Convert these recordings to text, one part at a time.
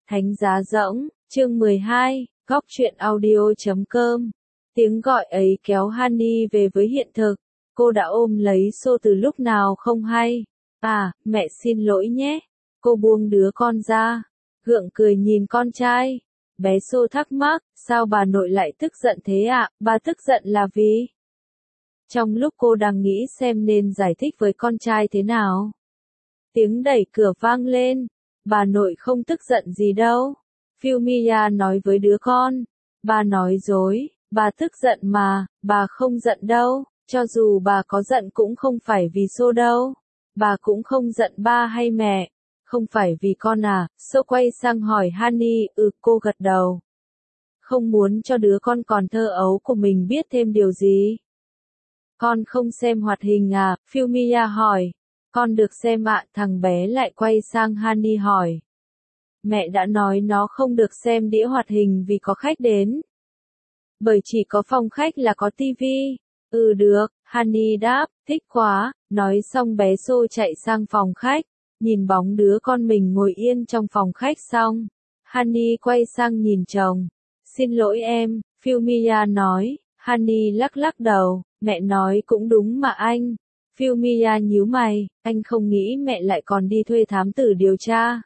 Thánh giá rỗng, chương 12, góc truyện audio.com. Tiếng gọi ấy kéo Honey về với hiện thực. Cô đã ôm lấy xô từ lúc nào không hay. À, mẹ xin lỗi nhé. Cô buông đứa con ra, gượng cười nhìn con trai. Bé xô thắc mắc, sao bà nội lại tức giận thế ạ? Bà tức giận là vì... Trong lúc cô đang nghĩ xem nên giải thích với con trai thế nào, tiếng đẩy cửa vang lên. Bà nội không tức giận gì đâu. Fumiya nói với đứa con. Bà nói dối, bà tức giận mà, bà không giận đâu. Cho dù bà có giận cũng không phải vì Sô đâu. Bà cũng không giận ba hay mẹ. Không phải vì con à? Sô quay sang hỏi Honey. Cô gật đầu. Không muốn cho đứa con còn thơ ấu của mình biết thêm điều gì. Con không xem hoạt hình à? Fumiya hỏi. Con được xem ạ. Thằng bé lại quay sang Honey hỏi. Mẹ đã nói nó không được xem đĩa hoạt hình vì có khách đến. Bởi chỉ có phòng khách là có tivi. Được, Honey đáp, thích quá. Nói xong bé Xô chạy sang phòng khách. Nhìn bóng đứa con mình ngồi yên trong phòng khách xong. Honey quay sang nhìn chồng. Xin lỗi em, Fumiya nói. Honey lắc lắc đầu, mẹ nói cũng đúng mà anh. Fumiya nhíu mày, anh không nghĩ mẹ lại còn đi thuê thám tử điều tra.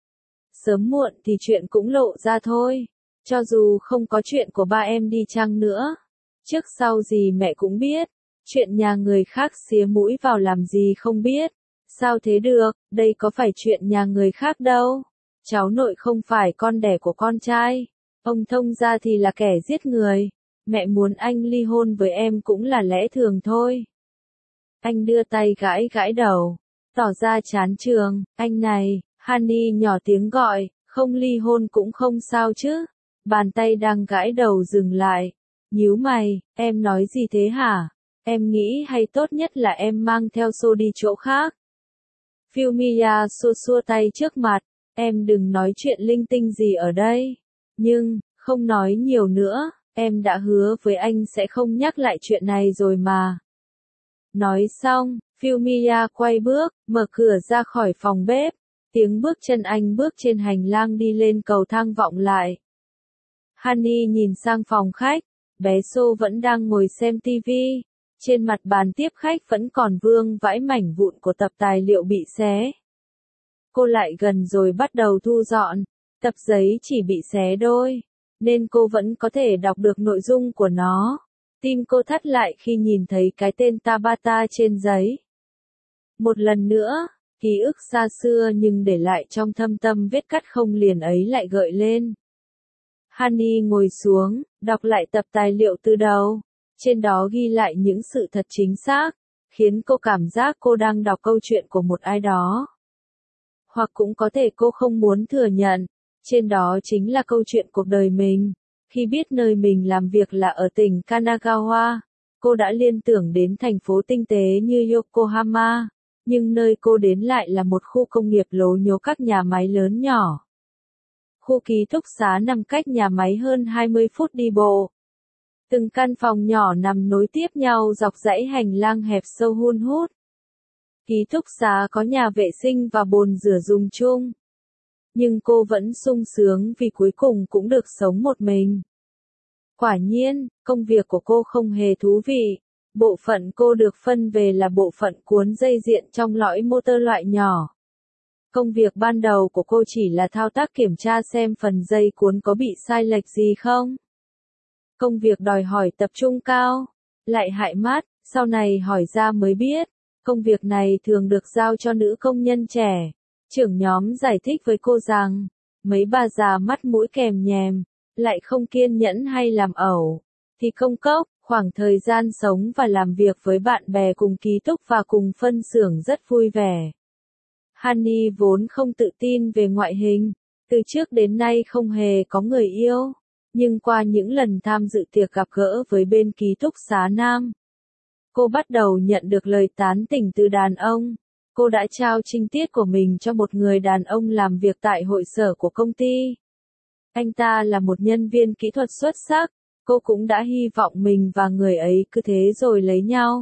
Sớm muộn thì chuyện cũng lộ ra thôi. Cho dù không có chuyện của ba em đi chăng nữa. Trước sau gì mẹ cũng biết. Chuyện nhà người khác xía mũi vào làm gì không biết. Sao thế được, đây có phải chuyện nhà người khác đâu. Cháu nội không phải con đẻ của con trai. Ông thông ra thì là kẻ giết người. Mẹ muốn anh ly hôn với em cũng là lẽ thường thôi. Anh đưa tay gãi gãi đầu. Tỏ ra chán trường, anh này. Honey nhỏ tiếng gọi, không ly hôn cũng không sao chứ. Bàn tay đang gãi đầu dừng lại. Nhíu mày, em nói gì thế hả? Em nghĩ hay tốt nhất là em mang theo Xô đi chỗ khác. Fumiya xua xua tay trước mặt. Em đừng nói chuyện linh tinh gì ở đây. Nhưng, không nói nhiều nữa, em đã hứa với anh sẽ không nhắc lại chuyện này rồi mà. Nói xong, Fumiya quay bước, mở cửa ra khỏi phòng bếp. Tiếng bước chân anh bước trên hành lang đi lên cầu thang vọng lại. Honey nhìn sang phòng khách, bé Xô vẫn đang ngồi xem tivi. Trên mặt bàn tiếp khách vẫn còn vương vãi mảnh vụn của tập tài liệu bị xé. Cô lại gần rồi bắt đầu thu dọn. Tập giấy chỉ bị xé đôi, nên cô vẫn có thể đọc được nội dung của nó. Tim cô thắt lại khi nhìn thấy cái tên Tabata trên giấy. Một lần nữa, ký ức xa xưa nhưng để lại trong thâm tâm vết cắt không liền ấy lại gợi lên. Honey ngồi xuống, đọc lại tập tài liệu từ đầu. Trên đó ghi lại những sự thật chính xác, khiến cô cảm giác cô đang đọc câu chuyện của một ai đó. Hoặc cũng có thể cô không muốn thừa nhận, trên đó chính là câu chuyện cuộc đời mình. Khi biết nơi mình làm việc là ở tỉnh Kanagawa, cô đã liên tưởng đến thành phố tinh tế như Yokohama, nhưng nơi cô đến lại là một khu công nghiệp lố nhố các nhà máy lớn nhỏ. Khu ký túc xá nằm cách nhà máy hơn 20 phút đi bộ. Từng căn phòng nhỏ nằm nối tiếp nhau dọc dãy hành lang hẹp sâu hun hút. Ký túc xá có nhà vệ sinh và bồn rửa dùng chung. Nhưng cô vẫn sung sướng vì cuối cùng cũng được sống một mình. Quả nhiên, công việc của cô không hề thú vị. Bộ phận cô được phân về là bộ phận cuốn dây điện trong lõi motor loại nhỏ. Công việc ban đầu của cô chỉ là thao tác kiểm tra xem phần dây cuốn có bị sai lệch gì không. Công việc đòi hỏi tập trung cao, lại hại mắt, sau này hỏi ra mới biết. Công việc này thường được giao cho nữ công nhân trẻ. Trưởng nhóm giải thích với cô rằng, mấy bà già mắt mũi kèm nhèm, lại không kiên nhẫn hay làm ẩu, thì công cốc, khoảng thời gian sống và làm việc với bạn bè cùng ký túc và cùng phân xưởng rất vui vẻ. Honey vốn không tự tin về ngoại hình, từ trước đến nay không hề có người yêu, nhưng qua những lần tham dự tiệc gặp gỡ với bên ký túc xá nam, cô bắt đầu nhận được lời tán tỉnh từ đàn ông. Cô đã trao trinh tiết của mình cho một người đàn ông làm việc tại hội sở của công ty. Anh ta là một nhân viên kỹ thuật xuất sắc, cô cũng đã hy vọng mình và người ấy cứ thế rồi lấy nhau.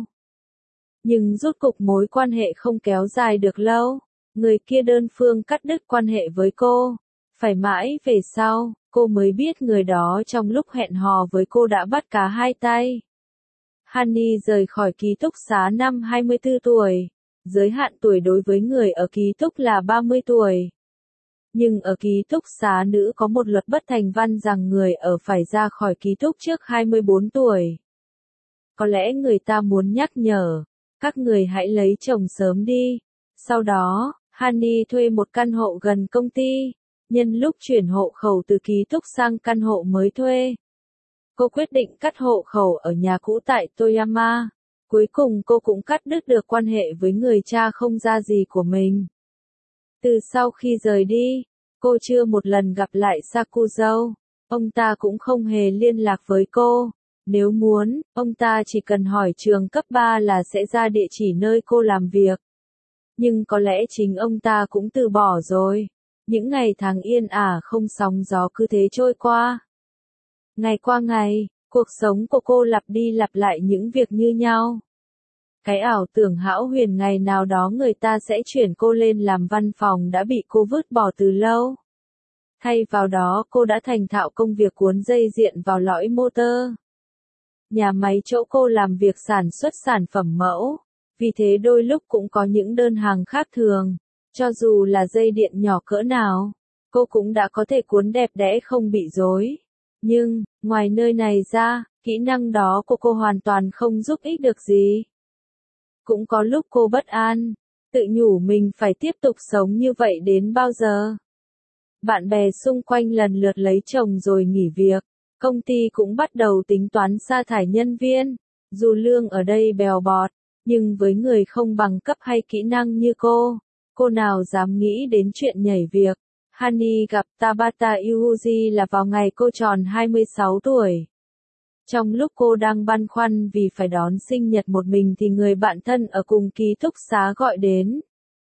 Nhưng rốt cục mối quan hệ không kéo dài được lâu, người kia đơn phương cắt đứt quan hệ với cô. Phải mãi về sau, cô mới biết người đó trong lúc hẹn hò với cô đã bắt cá hai tay. Honey rời khỏi ký túc xá năm 24 tuổi. Giới hạn tuổi đối với người ở ký túc là 30 tuổi. Nhưng ở ký túc xá nữ có một luật bất thành văn rằng người ở phải ra khỏi ký túc trước 24 tuổi. Có lẽ người ta muốn nhắc nhở, các người hãy lấy chồng sớm đi. Sau đó, Honey thuê một căn hộ gần công ty, nhân lúc chuyển hộ khẩu từ ký túc sang căn hộ mới thuê. Cô quyết định cắt hộ khẩu ở nhà cũ tại Toyama. Cuối cùng cô cũng cắt đứt được quan hệ với người cha không ra gì của mình. Từ sau khi rời đi, cô chưa một lần gặp lại Sakuzo. Ông ta cũng không hề liên lạc với cô. Nếu muốn, ông ta chỉ cần hỏi trường cấp 3 là sẽ ra địa chỉ nơi cô làm việc. Nhưng có lẽ chính ông ta cũng từ bỏ rồi. Những ngày tháng yên ả không sóng gió cứ thế trôi qua. Ngày qua ngày, cuộc sống của cô lặp đi lặp lại những việc như nhau. Cái ảo tưởng hão huyền ngày nào đó người ta sẽ chuyển cô lên làm văn phòng đã bị cô vứt bỏ từ lâu. Thay vào đó cô đã thành thạo công việc cuốn dây điện vào lõi motor. Nhà máy chỗ cô làm việc sản xuất sản phẩm mẫu, vì thế đôi lúc cũng có những đơn hàng khác thường. Cho dù là dây điện nhỏ cỡ nào, cô cũng đã có thể cuốn đẹp đẽ không bị rối. Nhưng, ngoài nơi này ra, kỹ năng đó của cô hoàn toàn không giúp ích được gì. Cũng có lúc cô bất an, tự nhủ mình phải tiếp tục sống như vậy đến bao giờ. Bạn bè xung quanh lần lượt lấy chồng rồi nghỉ việc, công ty cũng bắt đầu tính toán sa thải nhân viên. Dù lương ở đây bèo bọt, nhưng với người không bằng cấp hay kỹ năng như cô nào dám nghĩ đến chuyện nhảy việc. Honey gặp Tabata Yuji là vào ngày cô tròn 26 tuổi. Trong lúc cô đang băn khoăn vì phải đón sinh nhật một mình thì người bạn thân ở cùng ký túc xá gọi đến.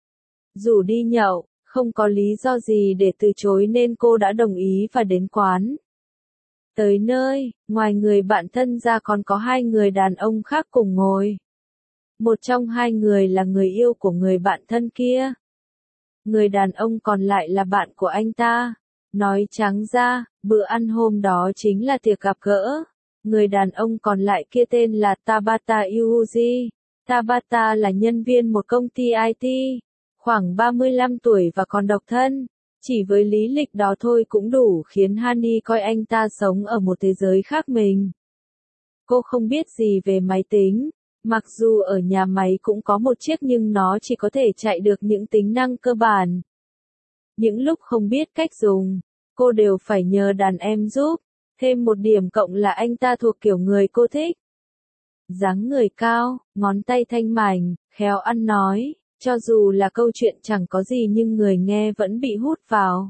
Rủ đi nhậu, không có lý do gì để từ chối nên cô đã đồng ý và đến quán. Tới nơi, ngoài người bạn thân ra còn có hai người đàn ông khác cùng ngồi. Một trong hai người là người yêu của người bạn thân kia. Người đàn ông còn lại là bạn của anh ta. Nói trắng ra, bữa ăn hôm đó chính là tiệc gặp gỡ. Người đàn ông còn lại kia tên là Tabata Yuji. Tabata là nhân viên một công ty IT, khoảng 35 tuổi và còn độc thân. Chỉ với lý lịch đó thôi cũng đủ khiến Honey coi anh ta sống ở một thế giới khác mình. Cô không biết gì về máy tính, mặc dù ở nhà máy cũng có một chiếc nhưng nó chỉ có thể chạy được những tính năng cơ bản. Những lúc không biết cách dùng, cô đều phải nhờ đàn em giúp. Thêm một điểm cộng là anh ta thuộc kiểu người cô thích. Dáng người cao, ngón tay thanh mảnh, khéo ăn nói, cho dù là câu chuyện chẳng có gì nhưng người nghe vẫn bị hút vào.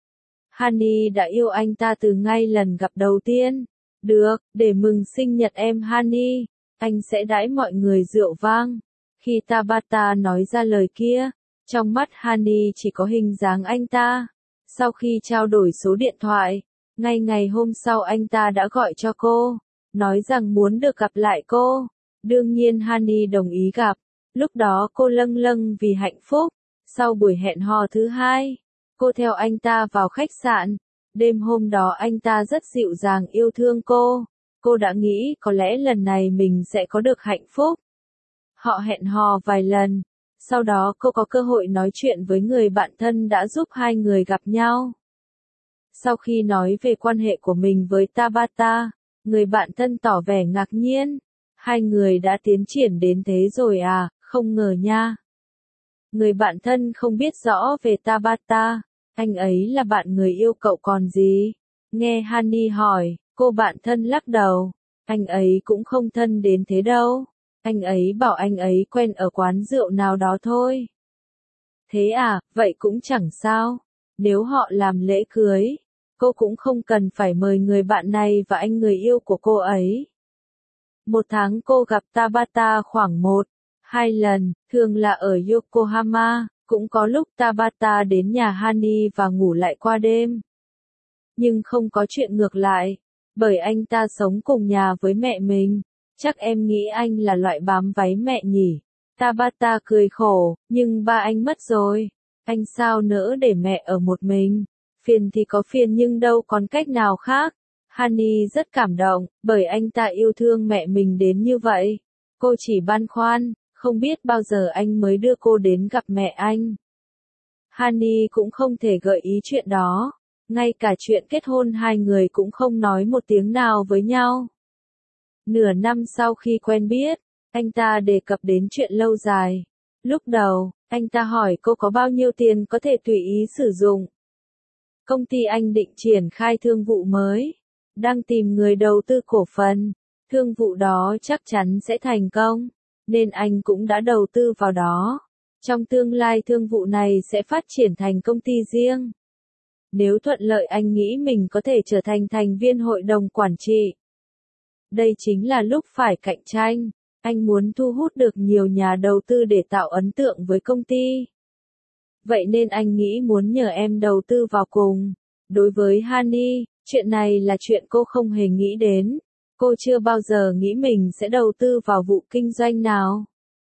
Honey đã yêu anh ta từ ngay lần gặp đầu tiên. Được, để mừng sinh nhật em Honey, anh sẽ đãi mọi người rượu vang. Khi Tabata nói ra lời kia, trong mắt Honey chỉ có hình dáng anh ta. Sau khi trao đổi số điện thoại, ngay ngày hôm sau anh ta đã gọi cho cô, nói rằng muốn được gặp lại cô. Đương nhiên Honey đồng ý gặp. Lúc đó cô lâng lâng vì hạnh phúc. Sau buổi hẹn hò thứ hai, cô theo anh ta vào khách sạn. Đêm hôm đó anh ta rất dịu dàng yêu thương cô. Cô đã nghĩ có lẽ lần này mình sẽ có được hạnh phúc. Họ hẹn hò vài lần. Sau đó cô có cơ hội nói chuyện với người bạn thân đã giúp hai người gặp nhau. Sau khi nói về quan hệ của mình với Tabata, người bạn thân tỏ vẻ ngạc nhiên. Hai người đã tiến triển đến thế rồi à, không ngờ nha. Người bạn thân không biết rõ về Tabata, anh ấy là bạn người yêu cậu còn gì? Nghe Honey hỏi, cô bạn thân lắc đầu, anh ấy cũng không thân đến thế đâu. Anh ấy bảo anh ấy quen ở quán rượu nào đó thôi. Thế à, vậy cũng chẳng sao. Nếu họ làm lễ cưới, cô cũng không cần phải mời người bạn này và anh người yêu của cô ấy. Một tháng cô gặp Tabata khoảng 1-2 lần, thường là ở Yokohama, cũng có lúc Tabata đến nhà Honey và ngủ lại qua đêm. Nhưng không có chuyện ngược lại, bởi anh ta sống cùng nhà với mẹ mình. Chắc em nghĩ anh là loại bám váy mẹ nhỉ? Tabata cười khổ, nhưng ba anh mất rồi. Anh sao nỡ để mẹ ở một mình? Phiền thì có phiền nhưng đâu còn cách nào khác. Honey rất cảm động, bởi anh ta yêu thương mẹ mình đến như vậy. Cô chỉ băn khoăn, không biết bao giờ anh mới đưa cô đến gặp mẹ anh. Honey cũng không thể gợi ý chuyện đó. Ngay cả chuyện kết hôn hai người cũng không nói một tiếng nào với nhau. Nửa năm sau khi quen biết, anh ta đề cập đến chuyện lâu dài. Lúc đầu, anh ta hỏi cô có bao nhiêu tiền có thể tùy ý sử dụng. Công ty anh định triển khai thương vụ mới, đang tìm người đầu tư cổ phần. Thương vụ đó chắc chắn sẽ thành công, nên anh cũng đã đầu tư vào đó. Trong tương lai thương vụ này sẽ phát triển thành công ty riêng. Nếu thuận lợi anh nghĩ mình có thể trở thành thành viên hội đồng quản trị. Đây chính là lúc phải cạnh tranh. Anh muốn thu hút được nhiều nhà đầu tư để tạo ấn tượng với công ty. Vậy nên anh nghĩ muốn nhờ em đầu tư vào cùng. Đối với Honey, chuyện này là chuyện cô không hề nghĩ đến. Cô chưa bao giờ nghĩ mình sẽ đầu tư vào vụ kinh doanh nào.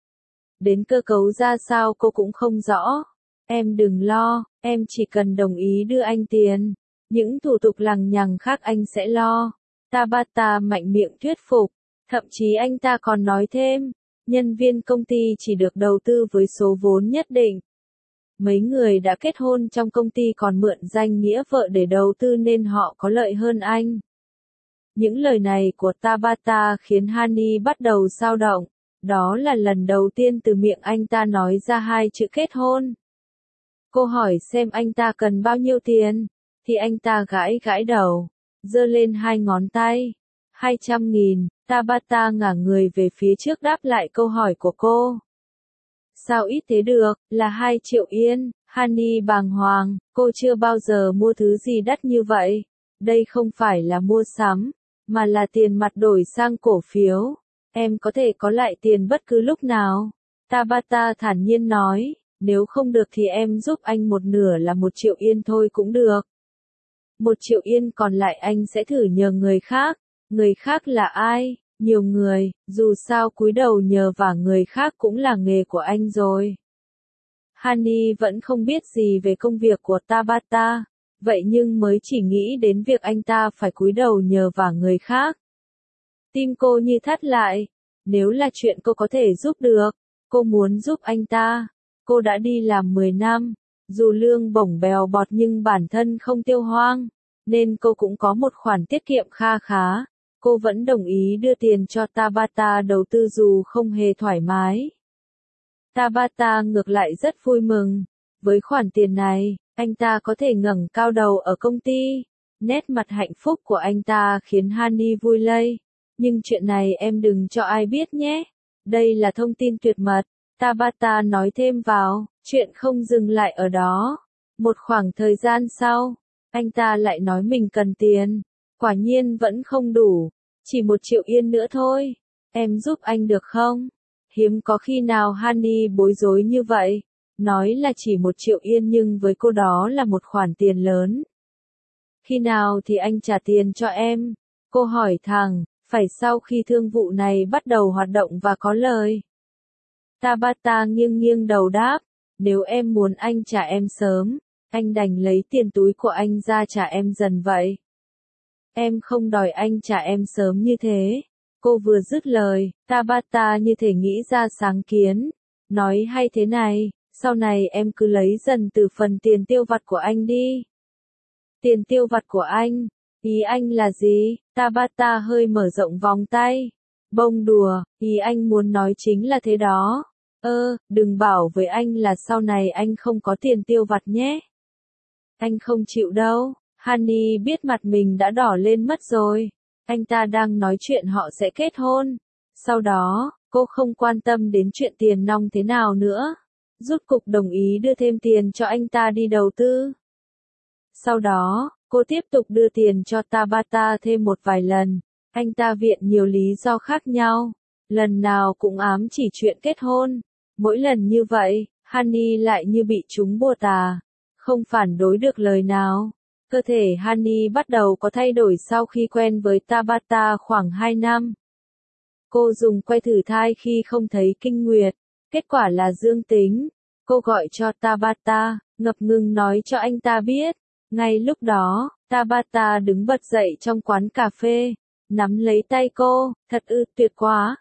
Đến cơ cấu ra sao cô cũng không rõ. Em đừng lo, em chỉ cần đồng ý đưa anh tiền. Những thủ tục lằng nhằng khác anh sẽ lo. Tabata mạnh miệng thuyết phục. Thậm chí anh ta còn nói thêm, nhân viên công ty chỉ được đầu tư với số vốn nhất định. Mấy người đã kết hôn trong công ty còn mượn danh nghĩa vợ để đầu tư nên họ có lợi hơn anh. Những lời này của Tabata khiến Honey bắt đầu xao động. Đó là lần đầu tiên từ miệng anh ta nói ra hai chữ kết hôn. Cô hỏi xem anh ta cần bao nhiêu tiền, thì anh ta gãi gãi đầu, giơ lên hai ngón tay. 200.000, Tabata ngả người về phía trước đáp lại câu hỏi của cô. Sao ít thế được, là 2 triệu yên, Honey bàng hoàng, cô chưa bao giờ mua thứ gì đắt như vậy. Đây không phải là mua sắm, mà là tiền mặt đổi sang cổ phiếu. Em có thể có lại tiền bất cứ lúc nào. Tabata thản nhiên nói, nếu không được thì em giúp anh một nửa là 1 triệu yên thôi cũng được. 1 triệu yên còn lại anh sẽ thử nhờ người khác. Người khác là ai? Nhiều người, dù sao cúi đầu nhờ vả người khác cũng là nghề của anh rồi. Honey vẫn không biết gì về công việc của Tabata, vậy nhưng mới chỉ nghĩ đến việc anh ta phải cúi đầu nhờ vả người khác. Tim cô như thắt lại, nếu là chuyện cô có thể giúp được, cô muốn giúp anh ta. Cô đã đi làm 10 năm, dù lương bổng bèo bọt nhưng bản thân không tiêu hoang, nên cô cũng có một khoản tiết kiệm kha khá. Cô vẫn đồng ý đưa tiền cho Tabata đầu tư dù không hề thoải mái. Tabata ngược lại rất vui mừng. Với khoản tiền này, anh ta có thể ngẩng cao đầu ở công ty. Nét mặt hạnh phúc của anh ta khiến Honey vui lây. Nhưng chuyện này em đừng cho ai biết nhé. Đây là thông tin tuyệt mật. Tabata nói thêm vào, chuyện không dừng lại ở đó. Một khoảng thời gian sau, anh ta lại nói mình cần tiền. Quả nhiên vẫn không đủ. Chỉ 1 triệu yên nữa thôi. Em giúp anh được không? Hiếm có khi nào Honey bối rối như vậy. Nói là chỉ 1 triệu yên nhưng với cô đó là một khoản tiền lớn. Khi nào thì anh trả tiền cho em? Cô hỏi thẳng, phải sau khi thương vụ này bắt đầu hoạt động và có lời. Tabata nghiêng nghiêng đầu đáp, nếu em muốn anh trả em sớm, anh đành lấy tiền túi của anh ra trả em dần vậy. Em không đòi anh trả em sớm như thế. Cô vừa dứt lời, Tabata như thể nghĩ ra sáng kiến. Nói hay thế này, sau này em cứ lấy dần từ phần tiền tiêu vặt của anh đi. Tiền tiêu vặt của anh? Ý anh là gì? Tabata hơi mở rộng vòng tay. Bông đùa, ý anh muốn nói chính là thế đó. Đừng bảo với anh là sau này anh không có tiền tiêu vặt nhé. Anh không chịu đâu. Honey biết mặt mình đã đỏ lên mất rồi. Anh ta đang nói chuyện họ sẽ kết hôn. Sau đó, cô không quan tâm đến chuyện tiền nong thế nào nữa. Rút cục đồng ý đưa thêm tiền cho anh ta đi đầu tư. Sau đó, cô tiếp tục đưa tiền cho Tabata thêm một vài lần. Anh ta viện nhiều lý do khác nhau. Lần nào cũng ám chỉ chuyện kết hôn. Mỗi lần như vậy, Honey lại như bị trúng bùa tà. Không phản đối được lời nào. Cơ thể Honey bắt đầu có thay đổi sau khi quen với Tabata khoảng 2 năm. Cô dùng que thử thai khi không thấy kinh nguyệt. Kết quả là dương tính. Cô gọi cho Tabata, ngập ngừng nói cho anh ta biết. Ngay lúc đó, Tabata đứng bật dậy trong quán cà phê, nắm lấy tay cô, thật tuyệt quá.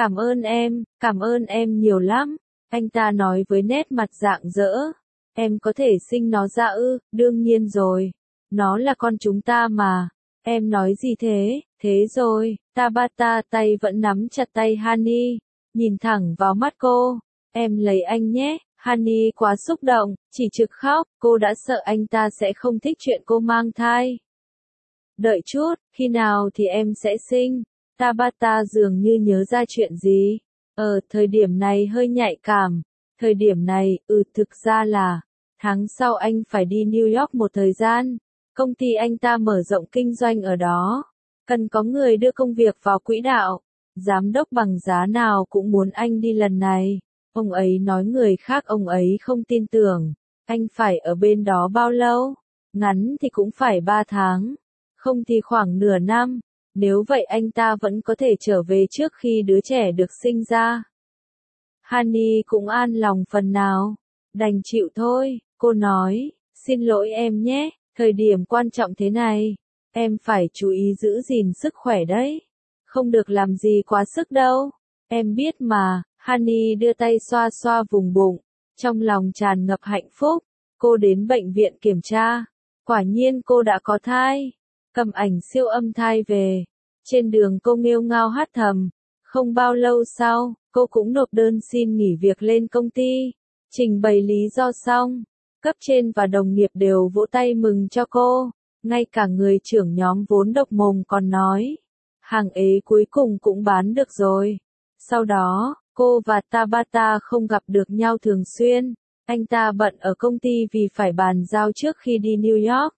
Cảm ơn em nhiều lắm. Anh ta nói với nét mặt rạng rỡ. Em có thể sinh nó ra đương nhiên rồi. Nó là con chúng ta mà. Em nói gì thế, thế rồi, Tabata tay vẫn nắm chặt tay Hani, nhìn thẳng vào mắt cô. Em lấy anh nhé, Hani quá xúc động, chỉ trực khóc, cô đã sợ anh ta sẽ không thích chuyện cô mang thai. Đợi chút, khi nào thì em sẽ sinh? Tabata dường như nhớ ra chuyện gì. Thời điểm này hơi nhạy cảm. Thời điểm này, thực ra là, tháng sau anh phải đi New York một thời gian. Công ty anh ta mở rộng kinh doanh ở đó. Cần có người đưa công việc vào quỹ đạo. Giám đốc bằng giá nào cũng muốn anh đi lần này. Ông ấy nói người khác ông ấy không tin tưởng. Anh phải ở bên đó bao lâu? Ngắn thì cũng phải 3 tháng. Không thì khoảng nửa năm. Nếu vậy anh ta vẫn có thể trở về trước khi đứa trẻ được sinh ra. Hani cũng an lòng phần nào. Đành chịu thôi, cô nói. Xin lỗi em nhé, thời điểm quan trọng thế này. Em phải chú ý giữ gìn sức khỏe đấy. Không được làm gì quá sức đâu. Em biết mà, Hani đưa tay xoa xoa vùng bụng. Trong lòng tràn ngập hạnh phúc. Cô đến bệnh viện kiểm tra. Quả nhiên cô đã có thai. Cầm ảnh siêu âm thai về. Trên đường cô nghêu ngao hát thầm. Không bao lâu sau, cô cũng nộp đơn xin nghỉ việc lên công ty. Trình bày lý do xong. Cấp trên và đồng nghiệp đều vỗ tay mừng cho cô. Ngay cả người trưởng nhóm vốn độc mồm còn nói. Hàng ế cuối cùng cũng bán được rồi. Sau đó, cô và Tabata không gặp được nhau thường xuyên. Anh ta bận ở công ty vì phải bàn giao trước khi đi New York.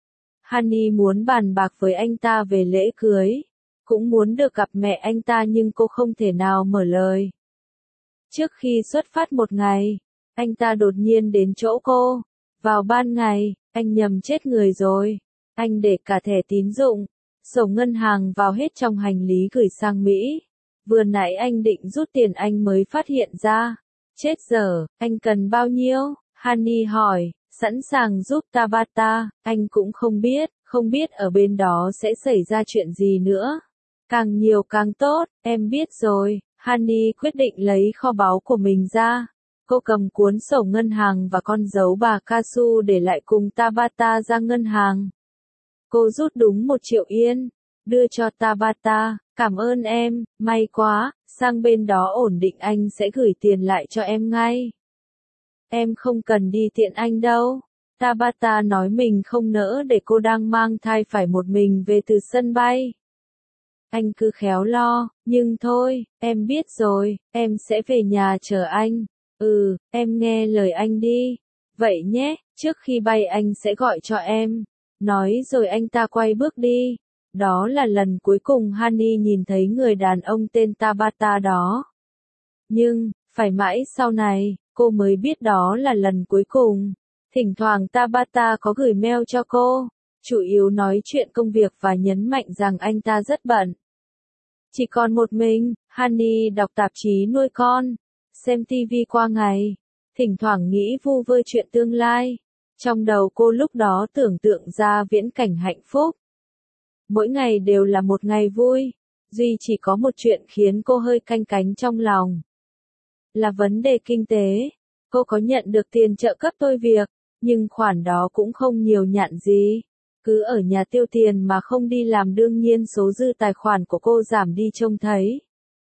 Hani muốn bàn bạc với anh ta về lễ cưới. Cũng muốn được gặp mẹ anh ta nhưng cô không thể nào mở lời. Trước khi xuất phát một ngày, anh ta đột nhiên đến chỗ cô. Vào ban ngày, anh nhầm chết người rồi. Anh để cả thẻ tín dụng, sổ ngân hàng vào hết trong hành lý gửi sang Mỹ. Vừa nãy anh định rút tiền anh mới phát hiện ra. Chết giờ, anh cần bao nhiêu? Hani hỏi, sẵn sàng giúp Tabata. Anh cũng không biết ở bên đó sẽ xảy ra chuyện gì nữa. Càng nhiều càng tốt, em biết rồi. Hani quyết định lấy kho báu của mình ra. Cô cầm cuốn sổ ngân hàng và con dấu bà Kasu để lại cùng Tabata ra ngân hàng. Cô rút đúng 1 triệu yên, đưa cho Tabata. Cảm ơn em, may quá, sang bên đó ổn định anh sẽ gửi tiền lại cho em ngay. Em không cần đi tiện anh đâu. Tabata nói mình không nỡ để cô đang mang thai phải một mình về từ sân bay. Anh cứ khéo lo, nhưng thôi, em biết rồi, em sẽ về nhà chờ anh. Em nghe lời anh đi. Vậy nhé, trước khi bay anh sẽ gọi cho em. Nói rồi anh ta quay bước đi. Đó là lần cuối cùng Hani nhìn thấy người đàn ông tên Tabata đó. Nhưng, phải mãi sau này, cô mới biết đó là lần cuối cùng. Thỉnh thoảng Tabata có gửi mail cho cô. Chủ yếu nói chuyện công việc và nhấn mạnh rằng anh ta rất bận. Chỉ còn một mình, Hani đọc tạp chí nuôi con, xem TV qua ngày, thỉnh thoảng nghĩ vu vơ chuyện tương lai. Trong đầu cô lúc đó tưởng tượng ra viễn cảnh hạnh phúc. Mỗi ngày đều là một ngày vui, duy chỉ có một chuyện khiến cô hơi canh cánh trong lòng. Là vấn đề kinh tế. Cô có nhận được tiền trợ cấp thôi việc, nhưng khoản đó cũng không nhiều nhặn gì. Cứ ở nhà tiêu tiền mà không đi làm đương nhiên số dư tài khoản của cô giảm đi trông thấy.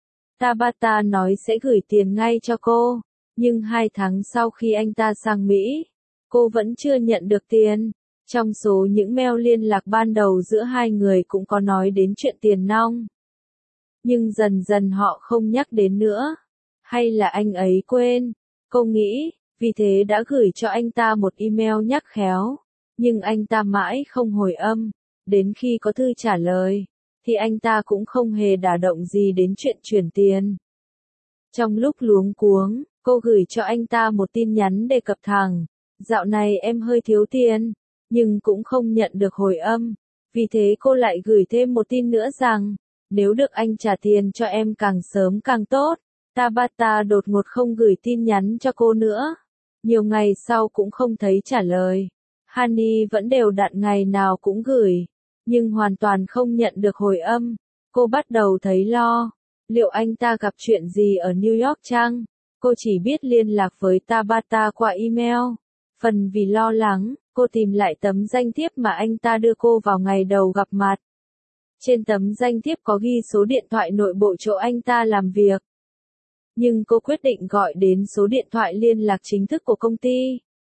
Tabata nói sẽ gửi tiền ngay cho cô, nhưng 2 tháng sau khi anh ta sang Mỹ, cô vẫn chưa nhận được tiền. Trong số những mail liên lạc ban đầu giữa hai người cũng có nói đến chuyện tiền nong. Nhưng dần dần họ không nhắc đến nữa. Hay là anh ấy quên? Cô nghĩ, vì thế đã gửi cho anh ta một email nhắc khéo. Nhưng anh ta mãi không hồi âm. Đến khi có thư trả lời, thì anh ta cũng không hề đả động gì đến chuyện chuyển tiền. Trong lúc luống cuống, cô gửi cho anh ta một tin nhắn đề cập thẳng. Dạo này em hơi thiếu tiền, nhưng cũng không nhận được hồi âm. Vì thế cô lại gửi thêm một tin nữa rằng, nếu được anh trả tiền cho em càng sớm càng tốt. Tabata đột ngột không gửi tin nhắn cho cô nữa. Nhiều ngày sau cũng không thấy trả lời. Honey vẫn đều đặn ngày nào cũng gửi, nhưng hoàn toàn không nhận được hồi âm. Cô bắt đầu thấy lo. Liệu anh ta gặp chuyện gì ở New York chăng? Cô chỉ biết liên lạc với Tabata qua email. Phần vì lo lắng, cô tìm lại tấm danh thiếp mà anh ta đưa cô vào ngày đầu gặp mặt. Trên tấm danh thiếp có ghi số điện thoại nội bộ chỗ anh ta làm việc. Nhưng cô quyết định gọi đến số điện thoại liên lạc chính thức của công ty.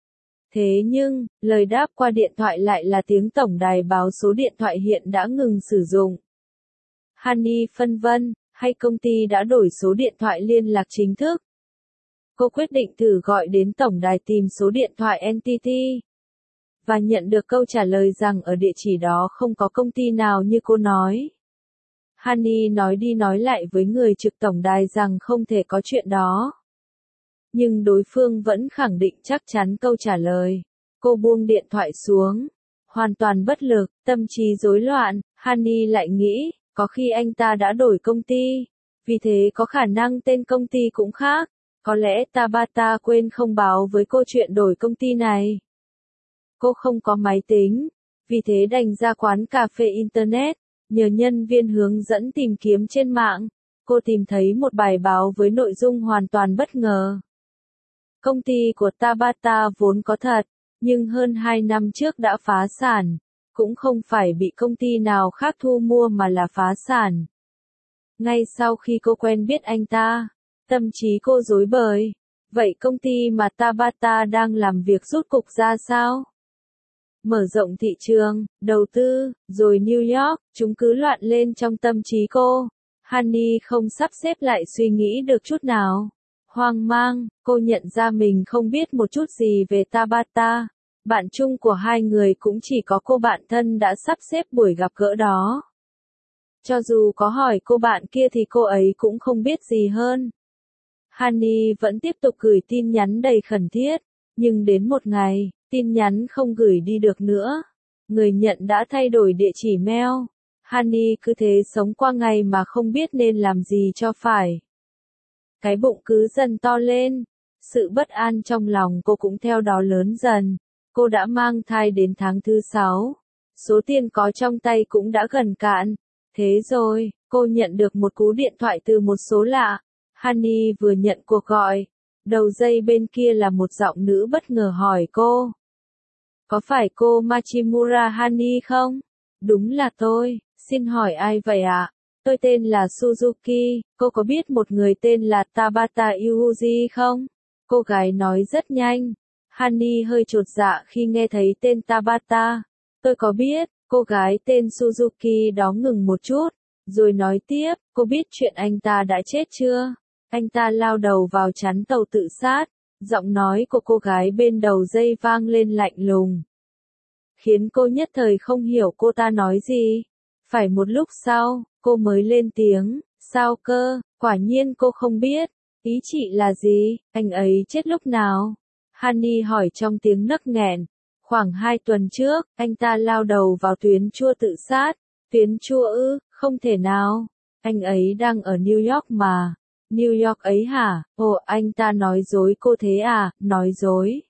Thế nhưng, lời đáp qua điện thoại lại là tiếng tổng đài báo số điện thoại hiện đã ngừng sử dụng. Honey phân vân, hay công ty đã đổi số điện thoại liên lạc chính thức? Cô quyết định thử gọi đến tổng đài tìm số điện thoại NTT. Và nhận được câu trả lời rằng ở địa chỉ đó không có công ty nào như cô nói. Honey nói đi nói lại với người trực tổng đài rằng không thể có chuyện đó. Nhưng đối phương vẫn khẳng định chắc chắn câu trả lời. Cô buông điện thoại xuống. Hoàn toàn bất lực, tâm trí rối loạn, Honey lại nghĩ, có khi anh ta đã đổi công ty. Vì thế có khả năng tên công ty cũng khác. Có lẽ Tabata quên không báo với cô chuyện đổi công ty này. Cô không có máy tính. Vì thế đành ra quán cà phê Internet. Nhờ nhân viên hướng dẫn tìm kiếm trên mạng. Cô tìm thấy một bài báo với nội dung hoàn toàn bất ngờ. Công ty của Tabata vốn có thật, nhưng hơn 2 năm trước đã phá sản. Cũng không phải bị công ty nào khác thu mua mà là phá sản. Ngay sau khi cô quen biết anh ta, tâm trí cô rối bời. Vậy công ty mà Tabata đang làm việc rốt cục ra sao? Mở rộng thị trường, đầu tư, rồi New York, chúng cứ loạn lên trong tâm trí cô. Honey không sắp xếp lại suy nghĩ được chút nào. Hoang mang, cô nhận ra mình không biết một chút gì về Tabata. Bạn chung của hai người cũng chỉ có cô bạn thân đã sắp xếp buổi gặp gỡ đó. Cho dù có hỏi cô bạn kia thì cô ấy cũng không biết gì hơn. Honey vẫn tiếp tục gửi tin nhắn đầy khẩn thiết, nhưng đến một ngày, tin nhắn không gửi đi được nữa. Người nhận đã thay đổi địa chỉ mail. Honey cứ thế sống qua ngày mà không biết nên làm gì cho phải. Cái bụng cứ dần to lên. Sự bất an trong lòng cô cũng theo đó lớn dần. Cô đã mang thai đến tháng thứ 6. Số tiền có trong tay cũng đã gần cạn. Thế rồi, cô nhận được một cú điện thoại từ một số lạ. Honey vừa nhận cuộc gọi. Đầu dây bên kia là một giọng nữ bất ngờ hỏi cô. Có phải cô Machimura Honey không? Đúng là tôi, xin hỏi ai vậy ạ? Tôi tên là Suzuki, cô có biết một người tên là Tabata Yuji không? Cô gái nói rất nhanh. Honey hơi chột dạ khi nghe thấy tên Tabata. Tôi có biết, cô gái tên Suzuki đó ngừng một chút, rồi nói tiếp, cô biết chuyện anh ta đã chết chưa? Anh ta lao đầu vào chắn tàu tự sát. Giọng nói của cô gái bên đầu dây vang lên lạnh lùng. Khiến cô nhất thời không hiểu cô ta nói gì. Phải một lúc sau, cô mới lên tiếng, sao cơ, quả nhiên cô không biết. Ý chị là gì, anh ấy chết lúc nào? Honey hỏi trong tiếng nấc nghẹn. Khoảng 2 tuần trước, anh ta lao đầu vào tuyến chua tự sát. Tuyến chua ư, không thể nào. Anh ấy đang ở New York mà. New York ấy hả? Ồ, anh ta nói dối cô thế à? Nói dối.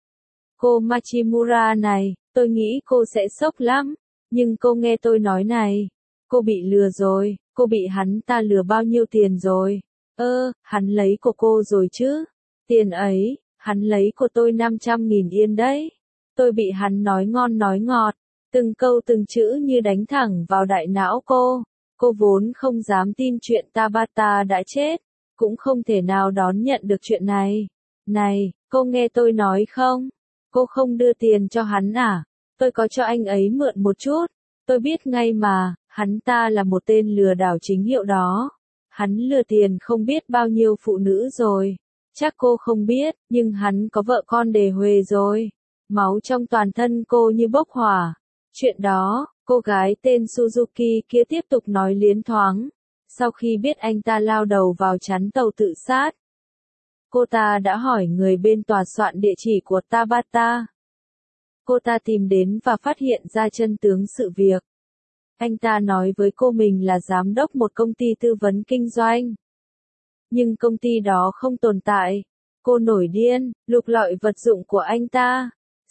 Cô Machimura này, tôi nghĩ cô sẽ sốc lắm. Nhưng cô nghe tôi nói này. Cô bị lừa rồi, cô bị hắn ta lừa bao nhiêu tiền rồi? Hắn lấy của cô rồi chứ? Tiền ấy, hắn lấy của tôi 500.000 yên đấy. Tôi bị hắn nói ngon nói ngọt. Từng câu từng chữ như đánh thẳng vào đại não cô. Cô vốn không dám tin chuyện Tabata đã chết. Cũng không thể nào đón nhận được chuyện này. Này, cô nghe tôi nói không? Cô không đưa tiền cho hắn à? Tôi có cho anh ấy mượn một chút. Tôi biết ngay mà, hắn ta là một tên lừa đảo chính hiệu đó. Hắn lừa tiền không biết bao nhiêu phụ nữ rồi. Chắc cô không biết, nhưng hắn có vợ con đề huề rồi. Máu trong toàn thân cô như bốc hỏa. Chuyện đó, cô gái tên Suzuki kia tiếp tục nói liến thoáng. Sau khi biết anh ta lao đầu vào chắn tàu tự sát, cô ta đã hỏi người bên tòa soạn địa chỉ của Tabata. Cô ta tìm đến và phát hiện ra chân tướng sự việc. Anh ta nói với cô mình là giám đốc một công ty tư vấn kinh doanh. Nhưng công ty đó không tồn tại. Cô nổi điên, lục lọi vật dụng của anh ta.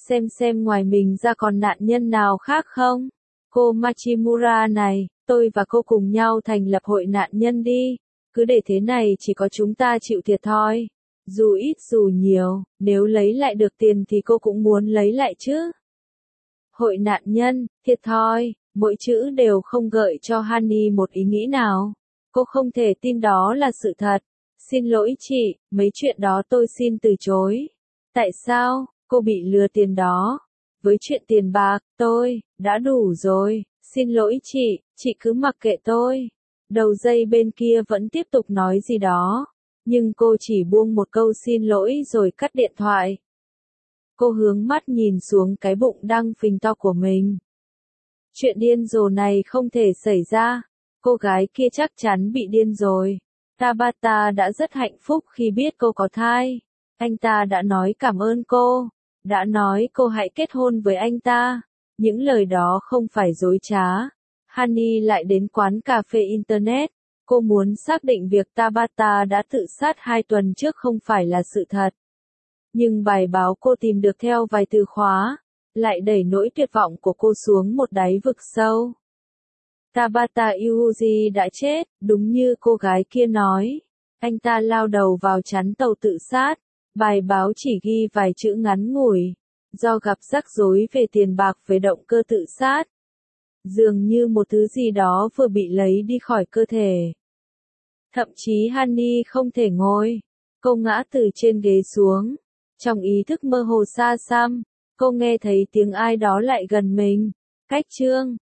xem ngoài mình ra còn nạn nhân nào khác không? Cô Machimura này, tôi và cô cùng nhau thành lập hội nạn nhân đi. Cứ để thế này chỉ có chúng ta chịu thiệt thôi. Dù ít dù nhiều, nếu lấy lại được tiền thì cô cũng muốn lấy lại chứ. Hội nạn nhân, thiệt thòi, mỗi chữ đều không gợi cho Honey một ý nghĩ nào. Cô không thể tin đó là sự thật. Xin lỗi chị, mấy chuyện đó tôi xin từ chối. Tại sao, cô bị lừa tiền đó? Với chuyện tiền bạc, tôi, đã đủ rồi, xin lỗi chị cứ mặc kệ tôi. Đầu dây bên kia vẫn tiếp tục nói gì đó, nhưng cô chỉ buông một câu xin lỗi rồi cắt điện thoại. Cô hướng mắt nhìn xuống cái bụng đang phình to của mình. Chuyện điên rồ này không thể xảy ra, cô gái kia chắc chắn bị điên rồi. Tabata đã rất hạnh phúc khi biết cô có thai. Anh ta đã nói cảm ơn cô, đã nói cô hãy kết hôn với anh ta. Những lời đó không phải dối trá. Honey lại đến quán cà phê Internet. Cô muốn xác định việc Tabata đã tự sát 2 tuần trước không phải là sự thật. Nhưng bài báo cô tìm được theo vài từ khóa, lại đẩy nỗi tuyệt vọng của cô xuống một đáy vực sâu. Tabata Yuji đã chết, đúng như cô gái kia nói. Anh ta lao đầu vào chắn tàu tự sát. Bài báo chỉ ghi vài chữ ngắn ngủi. Do gặp rắc rối về tiền bạc với động cơ tự sát. Dường như một thứ gì đó vừa bị lấy đi khỏi cơ thể. Thậm chí Honey không thể ngồi. Cô ngã từ trên ghế xuống. Trong ý thức mơ hồ xa xăm, cô nghe thấy tiếng ai đó lại gần mình. Cách chương